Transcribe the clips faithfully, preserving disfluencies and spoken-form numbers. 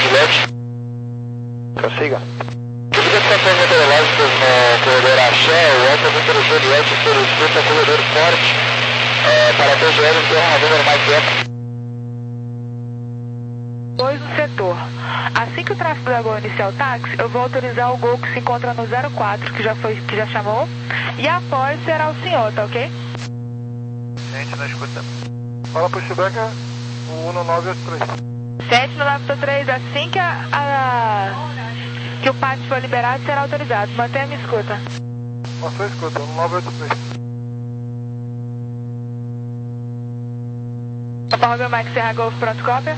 Juliette. Prossiga. Devido às situações meteorológicas no corredor Axé, o Alfa Victor Juliette solicita corredor forte é, para T G L ter uma número mais tempo. dois no setor. Assim que o tráfego da Gol iniciar o táxi, eu vou autorizar o Gol que se encontra no zero quatro, que já, foi, que já chamou, e após será o senhor, tá ok? Gente, não escuta. Fala pro Chubeca, o um nove oito três. sete no nove oito três, assim que, a, a, que o pátio for liberado, será autorizado. Mantenha a minha escuta. Passou a escuta, um nove oito três. Papa Romeo Mike Serra Golf, pronto, cópia.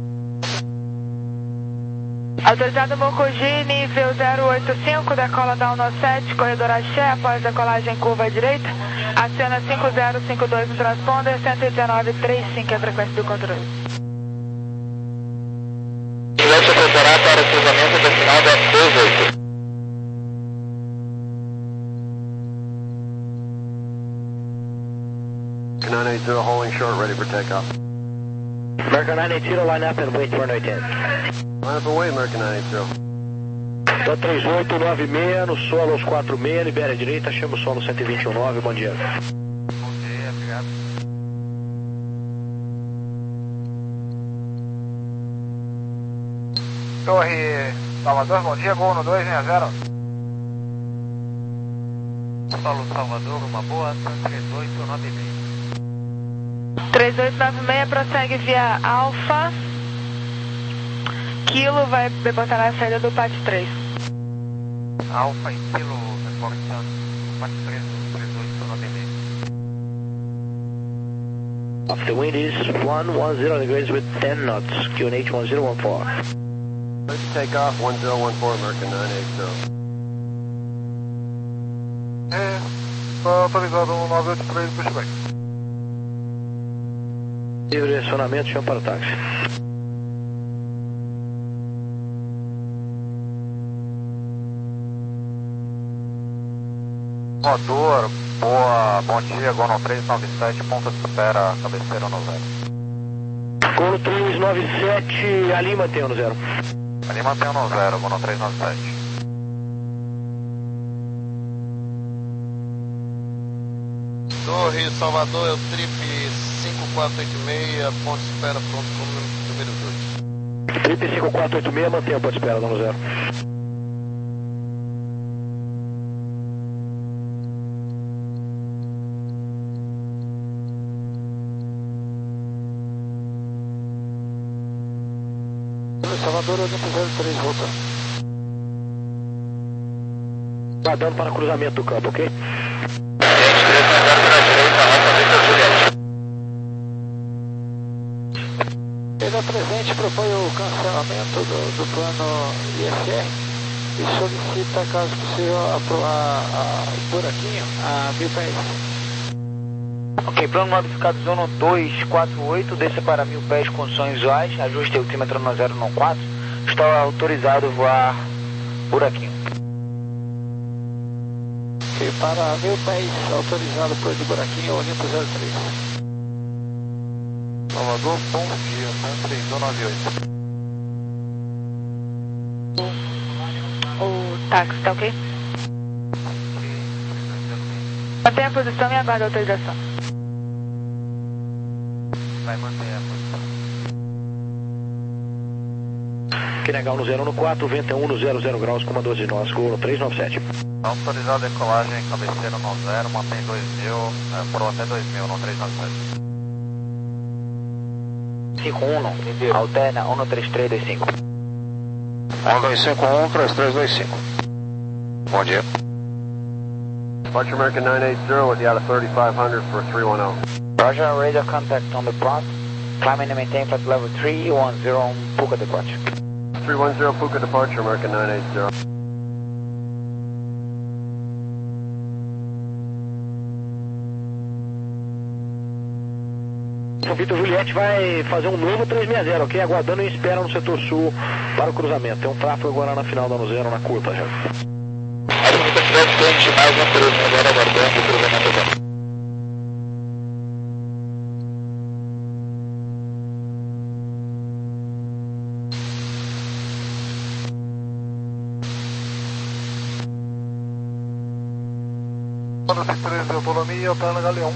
Autorizado Mocogi, nível zero oito cinco, decola da um sete, corredor Axé, após decolagem curva à direita. Acena cinco zero cinco dois no transponder, cento e dezenove trinta e cinco é a frequência do controle. Juliette atenderá para o cruzamento do final da dezoito. nine eight zero, holding short, ready for takeoff. American nine eight zero, line up and wait for no ten. Line up and wait, American nine eight zero. Então três oito nove seis, no solo aos quatro seis, libera a direita, chama o solo cento e vinte e um nove, bom dia. Bom dia, obrigado. Torre Salvador, bom dia, Gol no dois seis zero. Solo Salvador, uma boa, três oito nove seis. três oito nove seis prossegue via Alfa. Kilo vai botar na saída do P A T três. Alfa e Kilo, reportando, P A T três, três oito nove seis. Off the wind is one one zero degrees with ten knots, Q N H one zero one four. Ready to take off, one zero one four, American nine eight zero. É, tá autorizado um nove oito três, pushback. Direcionamento, chama para o táxi. Motor, boa, bom dia, Gono três nove sete, ponta de espera, cabeceira no zero. Golo três nove sete, ali mantém no zero. Ali mantém no zero, Gono três nove sete. Torre Salvador, é o trip cinco quatro oito seis, ponto de espera pronto com número dois. Trip cinco quatro oito seis, mantém a ponta de espera no zero. Salvador, Olimpo zero três, volta. Guardando para cruzamento do campo, ok? Ele presente propõe o cancelamento do, do plano I F R e solicita, caso possível, a, a, a, o buraquinho a mil pés. Ok, plano modificado zona dois quatro oito, desça para mil pés, condições visuais, ajuste altímetro no zero nove quatro, está autorizado voar buraquinho. Ok, para mil pés, autorizado por de buraquinho, Olimpo zero três. Salvador, bom dia, três nove oito. O táxi, tá ok? Mantenha a posição e aguarde a autorização. Vai manter a posição. Quenegal no zero quatro, vento é um no zero zero graus, comandante de nós, Golo três nove sete. Autorizado a decolagem, cabeceira no zero, mantém dois mil, é, por até dois mil, no três nove sete. cinco um, alterna um três três dois cinco. um dois cinco um, três três dois cinco. Bom dia. Departure American nine eight zero with the out of thirty-five hundred for three one zero. Roger, radar contact on the plot. Climbing and maintain flight level three one zero on Puka departure. three one zero Puka departure, American nine eight zero. O Vitor Juliette vai fazer um novo três seis zero, ok? Aguardando e espera no setor sul para o cruzamento. Tem um tráfego agora na final da no zero, na curva já. Aí muita frente, mais um cruzamento agora aguardando o cruzamento agora. doze treze autonomia, alterna Galeão.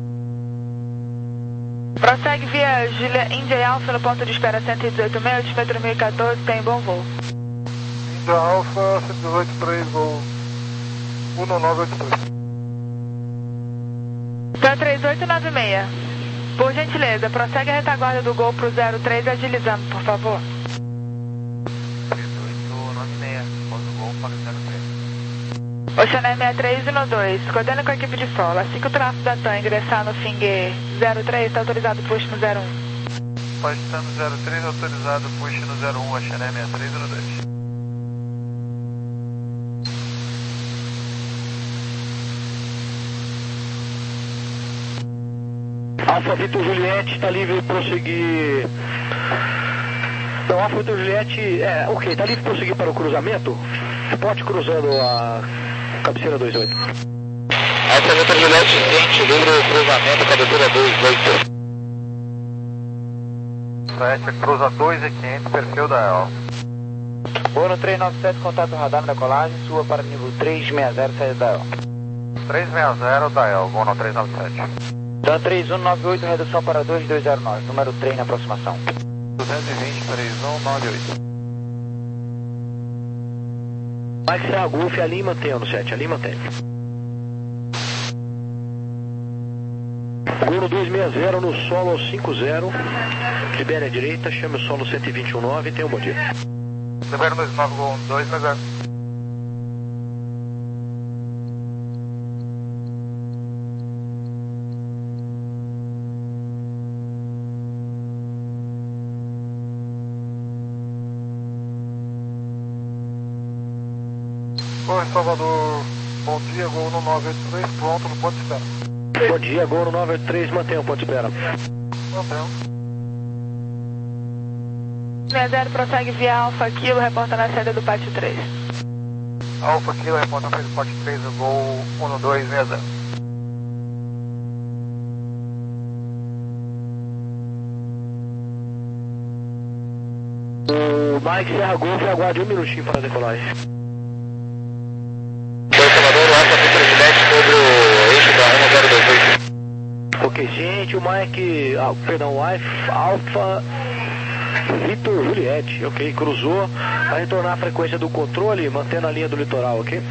Prossegue via Julia India Alpha no ponto de espera cento e dezoito meio, altímetro mil e quatorze, tem bom voo. India Alpha, cento e dezoito três, gol um nove oito três. Então três oito nove seis. Por gentileza, prossegue a retaguarda do Gol pro zero três, agilizando, por favor. três oito nove seis, pós o Gol para o zero três. Oceané sessenta e três um dois, coordenando com a equipe de solo. Assim que o tráfego da T A M ingressar no Finger zero três, está autorizado o push no zero um. Postando zero três, autorizado push no zero um, Oceané sessenta e três um dois. Alfa Vitor Juliette, está livre para prosseguir. Não, Alfa Vitor Juliette, é, ok, está livre para prosseguir para o cruzamento? Pode cruzando a cabeceira dois oito. Alfa Vitor Juliette, ciente, livre o cruzamento, cabeceira dois oito. sete, cruza dois e quinhentos, perfil da E L. Voo no três nove sete, contato radar da colagem, suba para nível três seis zero, saída da E L. três seis zero da E L, voo no três nove sete. Dan três um nove oito, redução para dois dois zero nove, número três na aproximação. duzentos e vinte, três um nove oito. Vai ser a Golf, ali mantém no sete, ali mantém. Gol no dois seis zero, no solo cinco zero, libere à direita, chame o solo cento e vinte e nove e tenha um bom dia. Libera dois nove, Gol dois seis zero. Oi, Salvador, bom dia, Gol no nove oito três, pronto, no ponto de espera. Bom dia, Gol no nove oito três, mantenha o ponto de espera. Mantém. sessenta zero, prossegue via Alfa Kilo, reporta na saída do pátio três. Alfa Kilo, reporta na saída do pátio três, o Gol um dois seis zero. O Mike Serra Golf, aguarde um minutinho para a decolagem. Salvador, Alfa Vitor Juliette sobre o eixo da um zero dois oito. Ok, gente, o Mike, ah, perdão, o Alfa Vitor Juliette, ok, cruzou, vai retornar a frequência do controle, mantendo a linha do litoral, ok?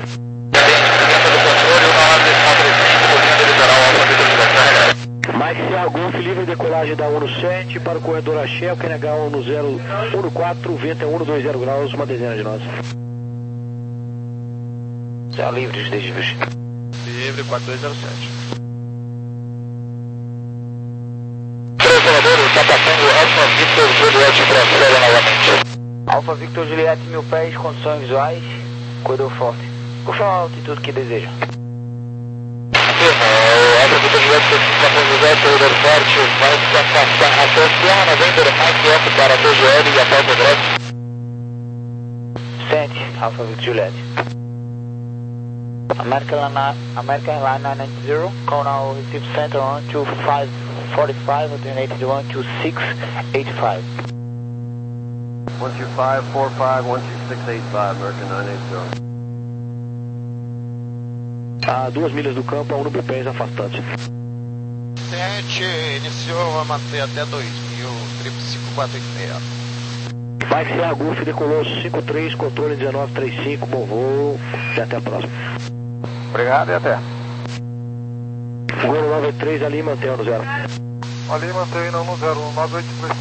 Mike Serra Golf, livre decolagem da um sete para o corredor Axé, o Q N H um no zero um quatro, vento é um dois zero graus, uma dezena de nós. Está livre os desvios. Livre quatro dois zero sete. Salvador, está passando Alfa Vitor Juliette para a Célia novamente. Alfa Victor Juliette, mil pés, condições visuais, corredor forte. Por favor, a altitude que deseja. Afirma, o Alfa Vitor Juliette está com o corredor forte, vai se afastar. Atenção, novembro, Mike F para a T G L e a Pauta Grande. Sente, Alfa Victor Juliette. American Airlines American Airlines nine nine zero, call now receive center on two five four five, alternated one two six eight five. one two five four five, one two six eight five, American nine eight zero. A duas milhas do campo, a um no pés afastando-se. sete, iniciou a manter até dois mil, triple cinco quatro oito seis. Mike Serra Golf, decolou cinco três, controle dezenove trinta e cinco, bom voo, e até a próxima. Obrigado e até. Gol nove três, ali mantém no zero. Ali mantém no zero nove oito três.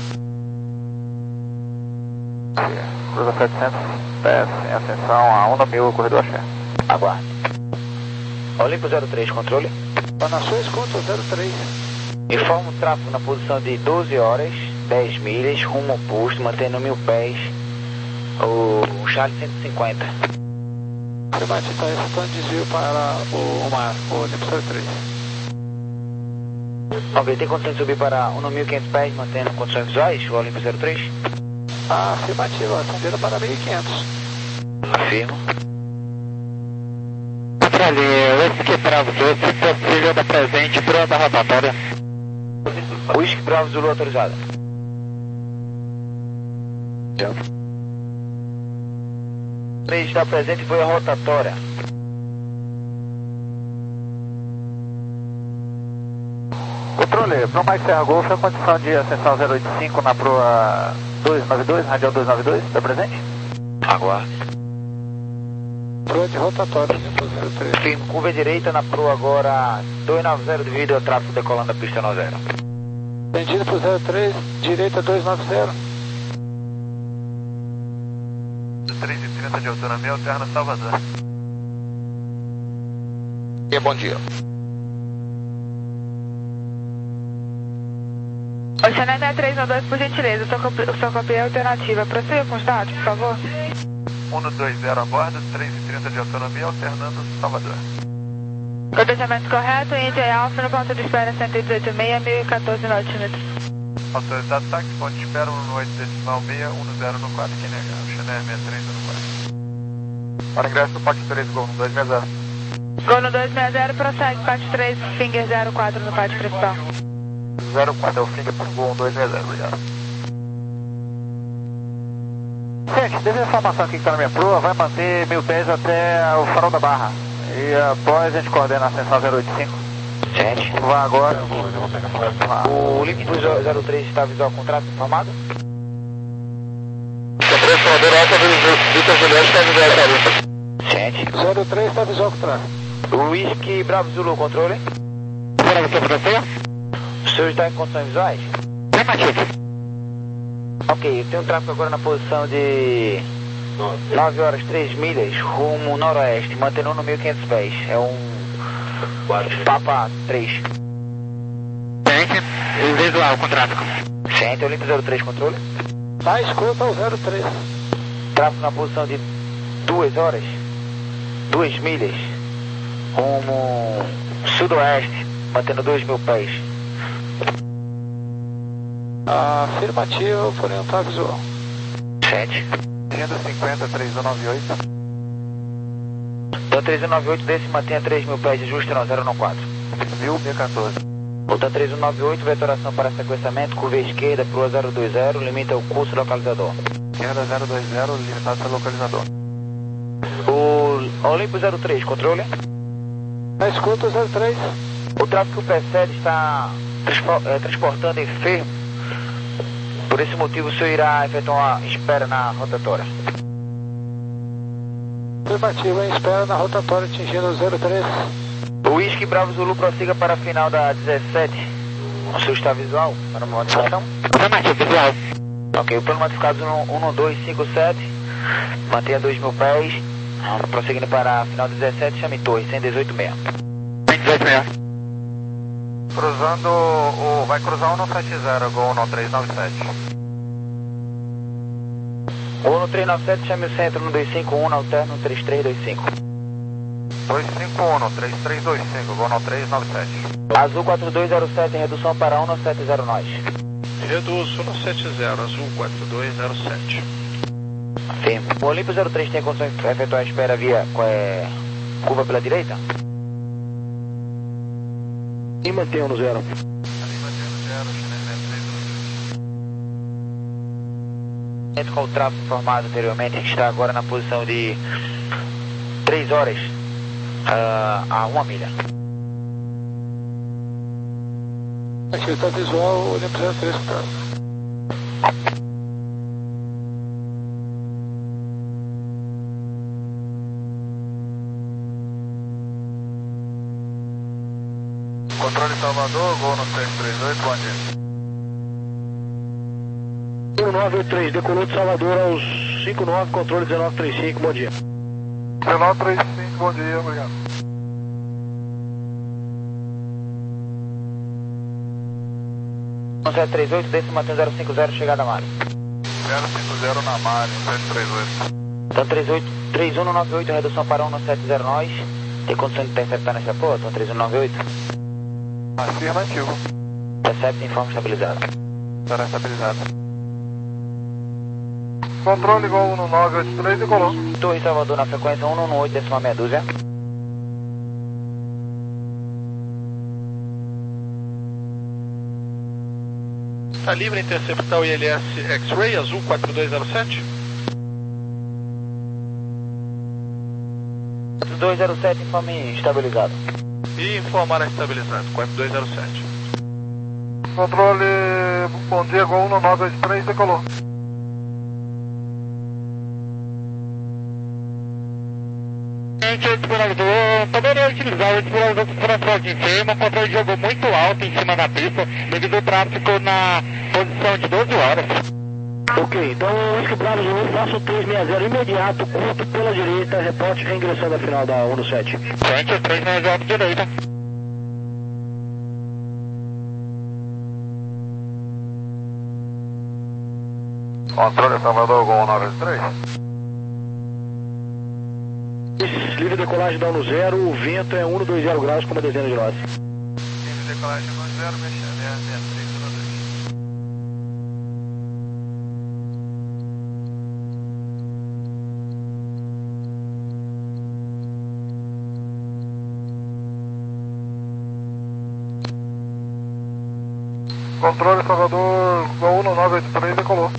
Cruza setecentos, desce em ascensão a um mil, corredor Axé. Aguarde. Olimpo zero três, controle. Nações contra zero três. Informa o tráfego na posição de doze horas, dez milhas, rumo oposto, mantendo mil pés, o Charlie cento e cinquenta. Debate está executando desvio para o mar, o Olimpo zero três. Ok, tem condição de subir para mil e quinhentos pés, mantendo condições visuais, o Olimpo zero três? Afirmativa, atendendo para mil e quinhentos. Afirmo. Ali, Whisky Bravo Zulu, se possível, da presente, pronta a rotatória. Whisky Bravo Zulu autorizada. três está presente, foi a rotatória. Controle, para o Mike Serra Golf, a condição de ascensão zero oito cinco na proa dois nove dois, radial dois nove dois, está presente? Aguarde. Proa de rotatória, zero três. Firme, curva direita na proa agora dois nove zero devido ao tráfego decolando da pista noventa. Entendido para o zero três, direita dois nove zero. três e trinta de autonomia, alterna Salvador. E bom dia. Oceanária três nove dois, por gentileza, sua copia alternativa. Prossiga com os dados, por favor. um dois zero a bordo, três e trinta de autonomia, alternando Salvador. Codejamento correto, India Alfa no ponto de espera cento e dezoito vírgula seis, mil e quatorze notímetros. Autorizado táxi, ponto de espera um oito decimal seis, um zero no quatro, que nega. Chanel sessenta e três no quatro. Para ingresso do Pátio três, Gol dois seis zero. Gol no dois seis zero, prossegue, Pátio três, Finger zero quatro no pátio principal. zero quatro é o Finger pro Gol dois seis zero, obrigado. Gente, devido à informação aqui que está na minha proa, vai manter mil pés até o farol da Barra. E após a gente coordena a ascensão zero oito cinco. Gente. Vá agora. O link do zero três está visual contrato informado? três Salvador Alfa, Vitor Juliette, está visual tarifa. Gente. zero três está visual contrato. Whisky Bravo Zulu, controle. Para você, para você? O senhor está em condições visuais? Afirmativo. Ok, eu tenho tráfego agora na posição de nove horas três milhas, rumo noroeste, mantendo no mil e quinhentos pés. É um Papa três. Gente, visual, contrato. Gente, Olimpo zero três, controle. Tá, escuta o zero três. Tráfego na posição de duas horas, duas milhas, rumo sudoeste, mantendo dois mil pés. Afirmativo, porém não tá visual. Gente. cento e cinquenta, três um nove oito. Então três um nove oito desse mantenha três mil pés de ajuste no zero quatro. Mil B quatorze. Volta três um nove oito, vetoração para sequenciamento, curva esquerda, proa zero dois zero, limita o curso localizador. Esquerda zero dois zero, limitado pelo localizador. O Olimpo zero três, controle. Tá, escuta o zero três. O tráfego que precede está transpo- é, transportando enfermo. Por esse motivo, o senhor irá efetuar uma espera na rotatória. Afirmativo, em espera na rotatória atingindo o zero três. O Whisky Bravo Zulu prossiga para a final da dezessete. O senhor está visual para uma modificação? Afirmativo, visual. Ok, o plano modificado um dois cinco sete, mantenha dois mil pés, prosseguindo para a final dezessete, chame torre, cento e dezoito vírgula seis. dezoito meia. Cruzando o... vai cruzar um sete zero, Gol no três nove sete. Ou no três nove sete, chame o centro no dois cinco um, alterno no três três dois cinco. dois cinco um, três três dois cinco, Gol no três nove sete. Azul quatro dois zero sete, redução para um sete zero nós. Reduzo no sete zero, Azul quatro dois zero sete. Firme. O Olimpo zero três tem condições de efetuar a espera via é, curva pela direita? E mantenha no zero. Dentro com o tráfego informado anteriormente, a gente está agora na posição de três horas uh, a uma milha. Aqui está visual, olhando para zero três, cara. Controle Salvador, Gol no três três oito, bom dia. um nove oito três, decolou de Salvador aos cinco nove, controle dezenove trinta e cinco, bom dia. dezenove trinta e cinco, bom dia, obrigado. um sete três oito, desce mantém zero cinco zero, chegada a Mari. zero cinco zero na Mari, sete três oito. Então três um nove oito, redução para um sete zero nós. Tem condição de interceptar nessa porra? Então três um nove oito. Afirmativo. Intercept em forma estabilizada. Estará estabilizado. Controle Gol no nove oito três e colou. Torre Salvador na frequência um um oito, décima meia dúzia. Está livre interceptar o I L S X-Ray, Azul quatro dois zero sete. quatro dois zero sete, informe estabilizado. E informar a estabilizado, quatro dois zero sete. Controle, bom dia, Gol um nove oito três, decolou. Poderia utilizar o explorador de transporte enfermo, o controle jogou muito alto em cima da pista, devido ao tráfego na posição de doze horas. Ok, então Whisky Bravo Zulu, faça o três seis zero imediato, curto pela direita, reporte reingressando a final da um sete. Frente, três seis zero direita. Controle Salvador, Gol um nove oito três. Livre decolagem da um zero, o vento é um dois zero graus, como a dezena de nós. Livre decolagem um zero, mexendo, é sessenta e três um dois. Controle Salvador, Gol um nove oito três, decolou.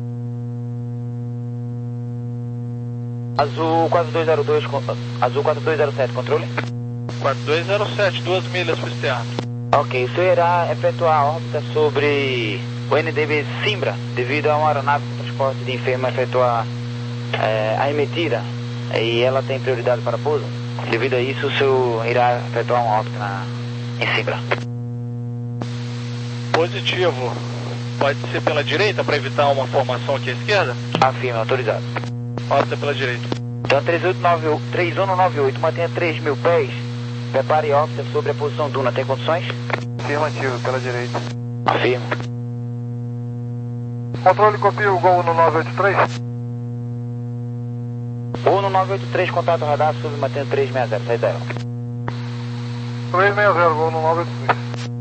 Azul quatro dois zero dois, Azul quatro dois zero sete, controle? quatro dois zero sete, duas milhas para o externo. Ok, o senhor irá efetuar a órbita sobre o N D B Simbra, devido a uma aeronave de transporte de enfermo efetuar é, a emitida, e ela tem prioridade para pouso. Devido a isso, o senhor irá efetuar uma órbita na, em Simbra. Positivo. Pode ser pela direita para evitar uma formação aqui à esquerda? Afirma, autorizado. Órbita pela direita. Então três um nove oito, mantenha três mil pés, prepare órbita sobre a posição Duna, tem condições? Afirmativo, pela direita. Afirma. Controle, copia o Gol um nove oito três. um nove oito três, contato radar, sub, mantendo três seis zero, sai zero. três seis zero, Gol um nove oito três.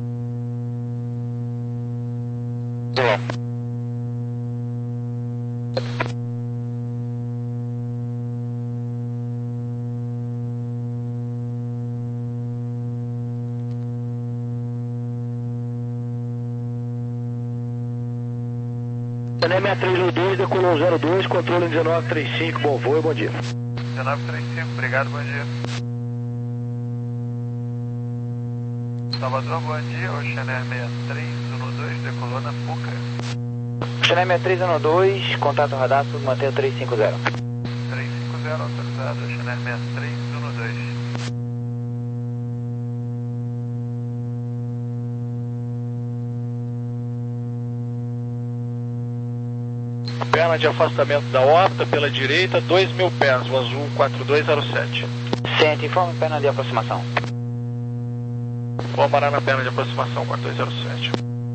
C N M seis três um dois, decolou zero dois, controle dezenove trinta e cinco, bom voo e bom dia. dezenove trinta e cinco, obrigado, bom dia. Salvador, bom dia, o Chanel seis três um dois, decolou na Fuca. Chanel seis três um dois, contato radar, sub, mantenha três cinco zero. três cinco zero, autorizado, Chanel seis três um dois. Perna de afastamento da órbita pela direita, dois mil pés, o Azul quatro dois zero sete. Sente, informe perna de aproximação. Vou parar na perna de aproximação quatro dois zero sete.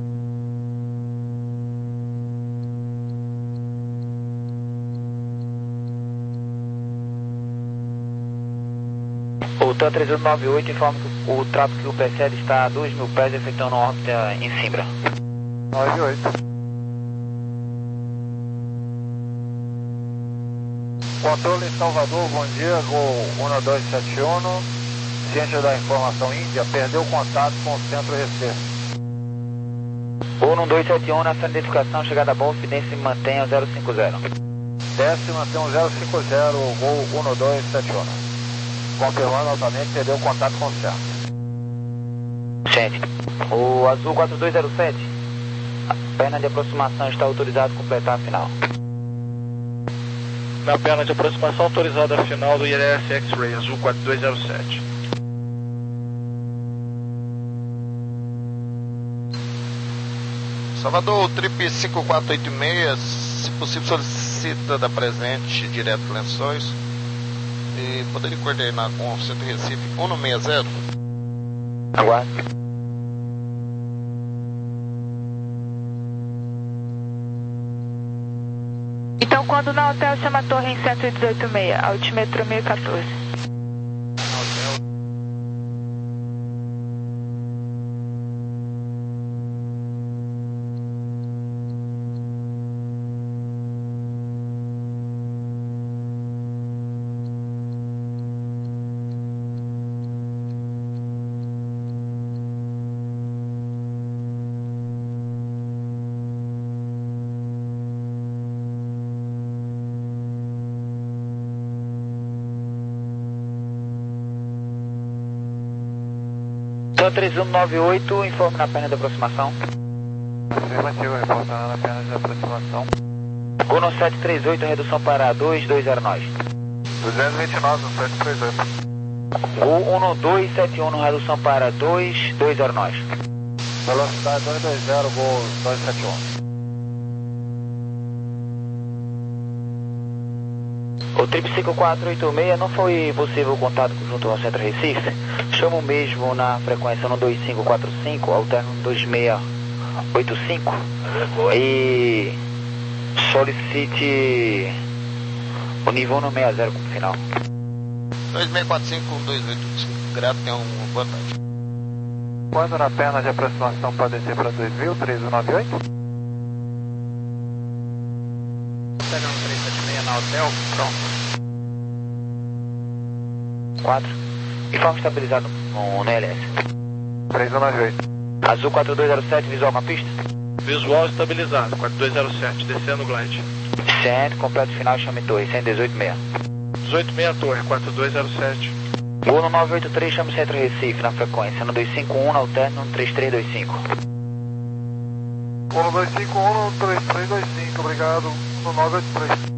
O T A três oito nove oito informa que o tráfego que o precede está a dois mil pés, efetuando órbita em Simbra. nove oito. Controle em Salvador, bom dia, Gol um dois sete um, ciência da informação Índia, perdeu contato com o centro Recife. um dois sete um, na sua identificação, chegada a Bolsa, desce e mantenha zero cinco zero. Desce e mantém um zero cinco zero, Gol um dois sete um. Confirmando altamente, perdeu contato com o centro. Gente, o Azul quatro dois zero sete, a perna de aproximação está autorizada a completar a final. Na perna de aproximação autorizada a final do I L S X-Ray, Azul quatro dois zero sete. Salvador, o trip cinco quatro oito seis, se possível solicita da presente direto Lençóis e poderia coordenar com o Centro Recife um seis zero. Aguarde. Então, quando na hotel, chama a torre em cento e dezoito seis, altímetro mil e quatorze. três um nove oito, informe na perna de aproximação. Afirmativo, reportando na perna de aproximação. Gol no sete três oito, redução para dois dois zero nove. duzentos e vinte e nove no sete três oito. Gol um no dois sete um, redução para dois dois zero nove. Velocidade dois dois zero, gol dois sete um. O trip cinco quatro oito seis não foi possível contato junto ao Centro Recife. Chamo mesmo na frequência no dois cinco quatro cinco, alterno dois seis oito cinco e solicite o nível no sessenta como final. dois seis quatro cinco, um dois oito cinco, grato, tem uma boa tarde. Quando na perna de aproximação pode descer para dois mil, três um nove oito? Pegando três sete seis na hotel, pronto. quatro. Informe estabilizado no, no L S. três um nove oito. Azul quatro dois zero sete, visual com a pista. Visual estabilizado, quatro dois zero sete, descendo o glide. Centro, completo final, chame torre, cento e dezoito seis. dezoito seis torre, quatro dois zero sete. Gol no nove oito três, chame Centro Recife, na frequência, no dois cinco um, na alterno, no três três dois cinco. Gol no dois cinco um, no três três dois cinco, obrigado, no nove oito três.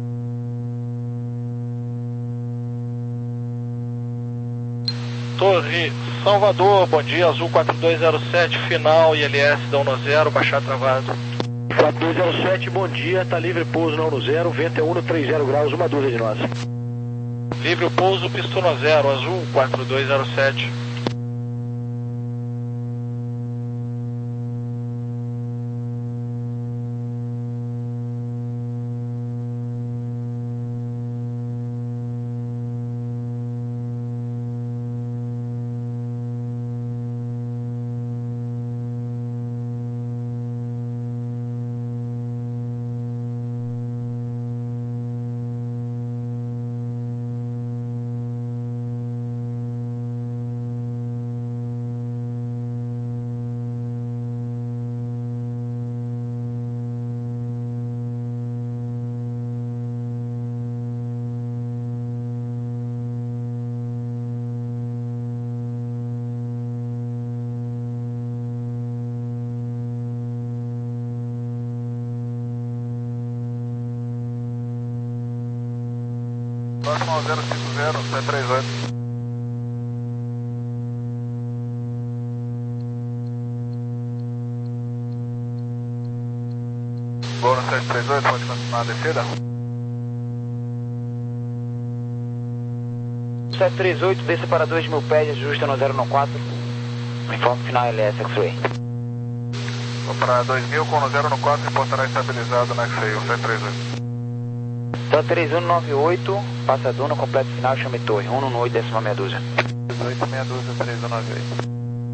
Torre Salvador, bom dia, Azul quatro dois zero sete, final, I L S da um zero, baixar travado. quatro dois zero sete, bom dia, tá livre pouso na um zero, vento é um no trinta graus, uma dúzia de nós. Livre o pouso, pista um zero, Azul quatro dois zero sete. Próximo ao zero cinco zero, sete três oito. Gol no sete três oito, pode continuar a descida? sete três oito, desça para dois mil pés, ajusta no zero quatro. Informe final L S X-Ray. Vou para dois mil com no zero quatro, reportará estabilizado na X-Ray, sete três oito. Então três um nove oito, passa duna, completo final, chame torre, um no oito, décima meia dúzia. dezoito meia dúzia, três um nove oito.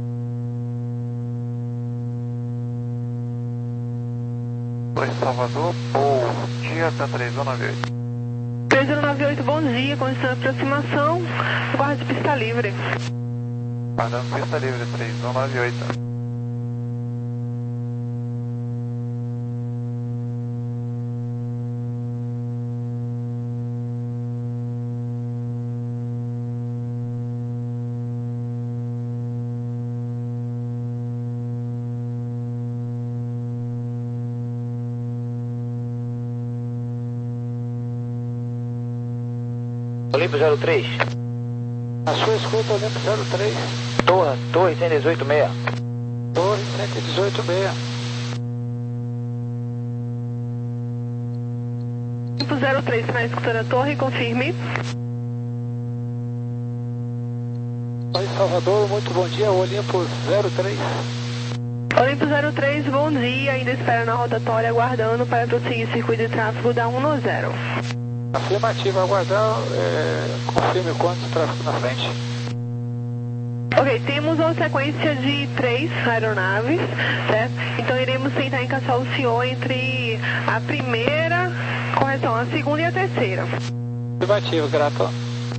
Oi, Salvador, bom dia, tá três um nove oito. três um nove oito, bom dia, condição de aproximação, guarda de pista livre. Guardando pista livre, três um nove oito. Olimpo zero três. A sua escuta, Olimpo zero três. Torre, torre cento e dezoito seis. Torre cento e dezoito seis. Olimpo zero três, na escutando a torre, confirme. Oi, Salvador, muito bom dia, Olimpo zero três. Olimpo zero três, bom dia, ainda espera na rotatória, aguardando para prosseguir circuito de tráfego da um no zero. Afirmativa, aguardar, é, confirme quanto tráfego na frente. Ok, temos uma sequência de três aeronaves, certo? Então iremos tentar encaixar o senhor entre a primeira, correção, a segunda e a terceira. Afirmativa, grato.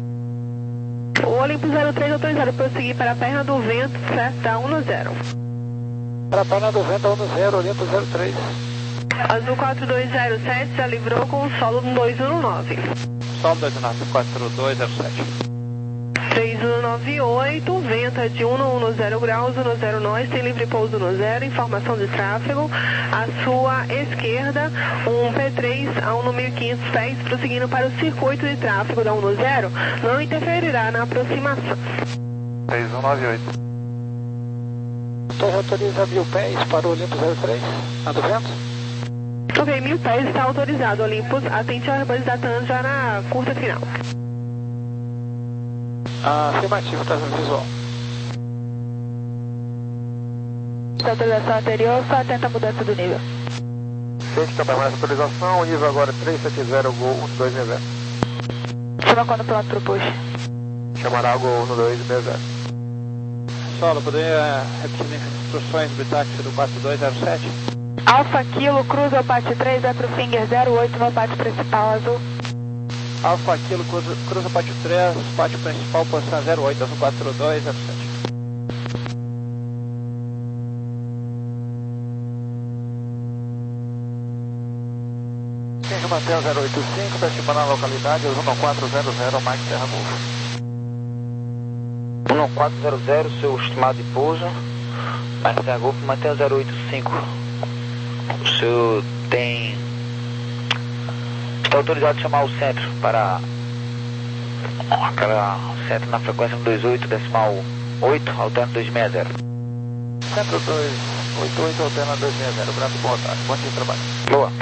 O Olimpo zero três autorizado para prosseguir para a perna do vento, certo? Da um no zero. Para a perna do vento, um no zero, Olimpo zero três. Azul quatro dois zero sete já livrou com o solo no dois um nove. Solo dois um nove, quatro dois zero sete. três um nove oito, venta de um no zero graus, um zero nós, tem livre pouso no zero, informação de tráfego, à sua esquerda, um P três a um no mil e quinhentos pés, prosseguindo para o circuito de tráfego da um no zero, não interferirá na aproximação. três um nove oito. Torre autoriza mil pés para o Olympus zero três, na do vento? Ok, mil pés está autorizado, Olympus, atente ao rebanho da TAM já na curta final. Afirmativo, tá no visual. A autorização anterior, só atenta a mudança do nível. Gente, tá para mais autorização, o nível agora é três sete zero, Gol um dois seis zero. Chama quando pronto pro push. Chamará Gol um dois seis zero. Solo, poderia repetir as instruções do táxi do quatro dois zero sete? Alfa Kilo, cruza o pátio três, vai pro Finger zero oito no pátio principal azul. Alfa Kilo, cruza, cruza o pátio três, pátio principal, posição zero oito, azul quatro dois zero sete. Quem mantém o zero oito cinco, estimando na localidade, azul quatro zero zero, Mike Terra Golf. um quatro zero zero, seu estimado de pouso, Mike Terra Golf, mantém o zero oito cinco. O senhor tem... está autorizado a chamar o centro para aquela centro na frequência um dois oito, decimal oito, alterno dois seis zero. Centro dois oito oito, alterno dois seis zero, Branco, boa tarde, bom dia de trabalho. Boa.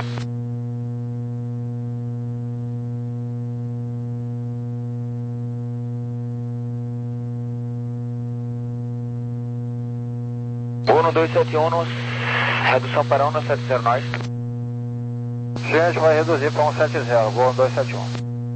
um dois sete um, redução para um sete zero nós. Gente, vai reduzir para um sete zero, Gol um dois sete um.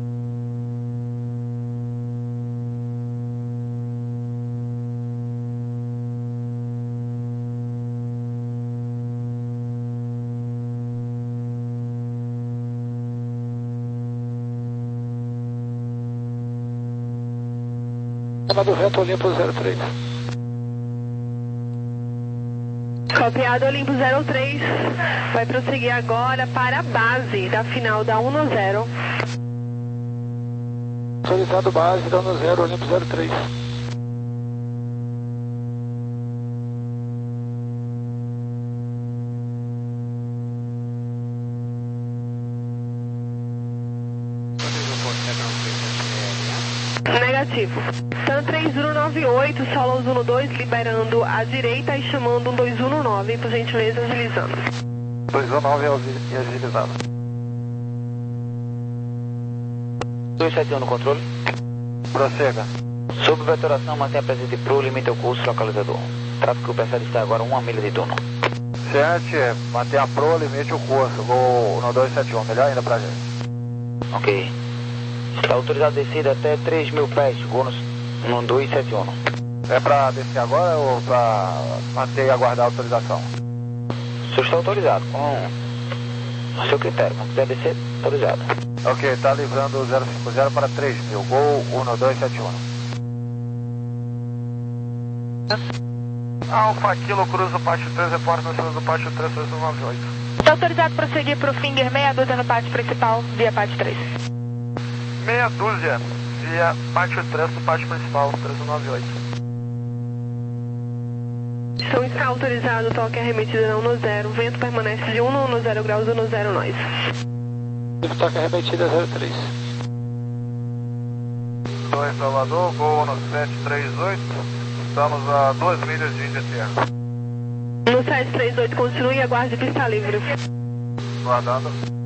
Chama do vento Olympus zero três. Copiado Olympus zero três, vai prosseguir agora para a base da final da um no zero. Autorizado base da um no zero, Olympus zero três. Negativo. TAM três um nove oito, Solos um dois, liberando à direita e chamando um dois um nove, por gentileza, agilizando. dois um nove e agilizado. dois sete um no controle. Prossega. Sob vetoração, mantenha presente pro, limite o curso localizador. Tráfego pensado está agora uma milha de turno. Sete, mantenha pro, limite o curso, Gol um dois sete um, melhor ainda pra gente. Ok. Está autorizado a descida até três mil pés, Gol no um dois sete um. É pra descer agora ou pra manter e aguardar a autorização? O senhor está autorizado, com o seu critério. Quando quiser descer, autorizado. Ok, está livrando o zero cinco zero para três mil, Gol um dois sete um. Alfa Kilo, cruza o pátio três, reporta na cena do pátio três dois um nove oito. Está autorizado a prosseguir para o Finger meia dúzia no pátio principal, via pátio três. Meia dúzia, via pátio três do pátio principal, três um nove oito. Som está autorizado, toque arremetida não no zero, vento permanece de um no zero graus, um no zero nós. Toque arremetida zero três. dois Salvador, Gol no sete três oito, estamos a duas milhas de Índia Terra. No sete três oito, continue e aguarde pista livre. Guardando.